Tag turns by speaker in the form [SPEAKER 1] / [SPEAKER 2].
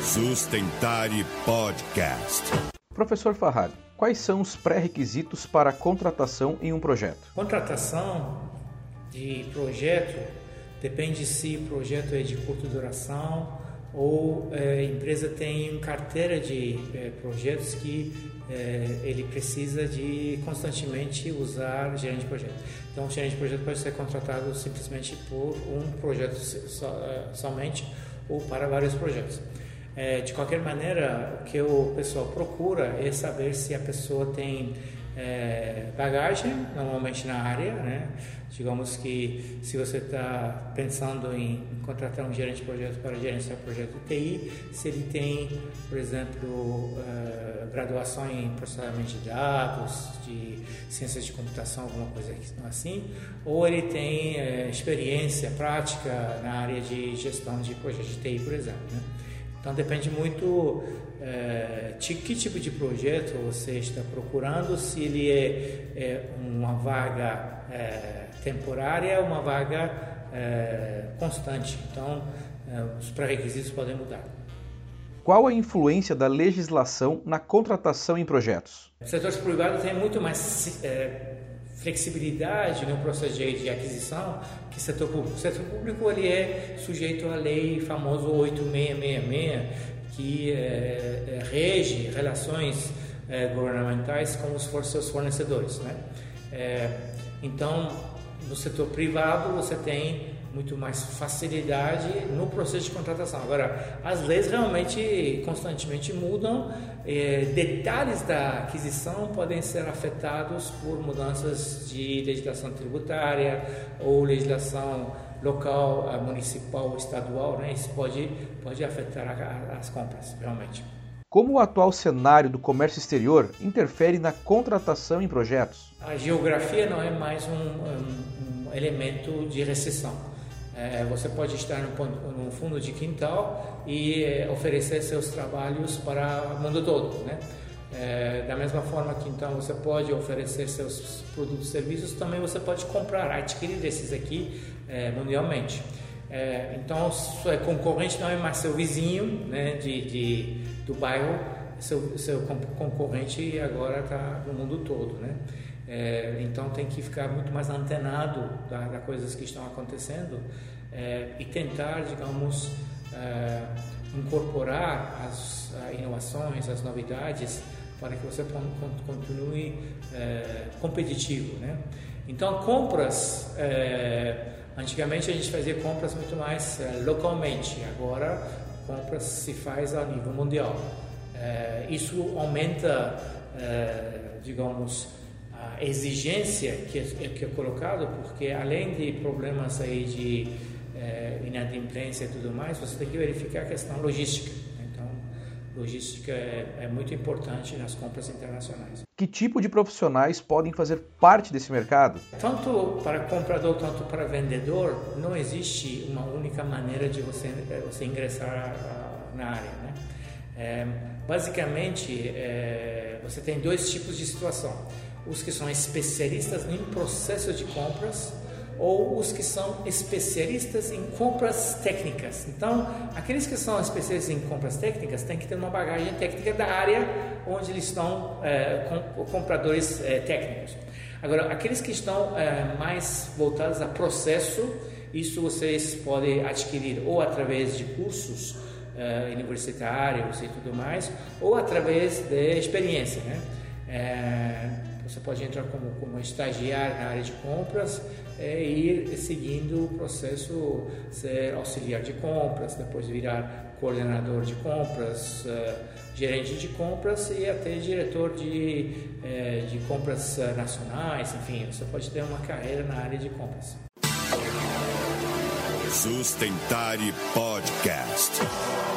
[SPEAKER 1] Sustentare Podcast.
[SPEAKER 2] Professor Farhad, quais são os pré-requisitos para a contratação em um projeto?
[SPEAKER 3] Contratação de projeto depende se o projeto é de curta duração ou a empresa tem uma carteira de projetos que ele precisa de constantemente usar gerente de projeto. Então, o gerente de projeto pode ser contratado simplesmente por um projeto somente ou para vários projetos. De qualquer maneira, o que o pessoal procura é saber se a pessoa tem bagagem, normalmente na área, né? Digamos que se você está pensando em contratar um gerente de projeto para gerenciar o projeto de TI, se ele tem, por exemplo, graduação em processamento de dados, de ciências de computação, alguma coisa assim, ou ele tem experiência prática na área de gestão de projetos de TI, por exemplo, né? Então depende muito de que tipo de projeto você está procurando, se ele é uma vaga temporária ou uma vaga constante. Então os pré-requisitos podem mudar.
[SPEAKER 2] Qual a influência da legislação na contratação em projetos?
[SPEAKER 3] O setor privado tem muito mais flexibilidade no processo de aquisição que o setor público. O setor público ele é sujeito à lei famosa 8666, que rege relações governamentais com os seus fornecedores, né? Então, no setor privado você tem muito mais facilidade no processo de contratação. Agora, as leis realmente constantemente mudam, detalhes da aquisição podem ser afetados por mudanças de legislação tributária ou legislação local, municipal, estadual, né? Isso pode afetar as compras, realmente.
[SPEAKER 2] Como o atual cenário do comércio exterior interfere na contratação em projetos?
[SPEAKER 3] A geografia não é mais um elemento de restrição. Você pode estar no fundo de quintal e oferecer seus trabalhos para o mundo todo, né? Da mesma forma que então você pode oferecer seus produtos e serviços, também você pode comprar, adquirir esses aqui mundialmente. Então, seu concorrente não é mais seu vizinho, né, do bairro, seu concorrente agora está no mundo todo, né? Então tem que ficar muito mais antenado das coisas que estão acontecendo e tentar, digamos, incorporar as inovações, as novidades para que você continue competitivo, né? Então compras, antigamente a gente fazia compras muito mais localmente, agora compras se faz a nível mundial. Isso aumenta, digamos, a exigência que é colocado, porque além de problemas aí de inadimplência e tudo mais, você tem que verificar a questão logística. Então, logística é muito importante nas compras internacionais.
[SPEAKER 2] Que tipo de profissionais podem fazer parte desse mercado?
[SPEAKER 3] Tanto para comprador, tanto para vendedor, não existe uma única maneira de você ingressar na área, né? Basicamente, você tem dois tipos de situação. Os que são especialistas em processo de compras ou os que são especialistas em compras técnicas. Então, aqueles que são especialistas em compras técnicas têm que ter uma bagagem técnica da área onde eles estão compradores técnicos. Agora, aqueles que estão mais voltados a processo, isso vocês podem adquirir ou através de cursos universitários e tudo mais, ou através de experiência, né? Você pode entrar como estagiário na área de compras e ir seguindo o processo, ser auxiliar de compras, depois virar coordenador de compras, gerente de compras e até diretor de compras nacionais, enfim, você pode ter uma carreira na área de compras.
[SPEAKER 1] Sustentare Podcast.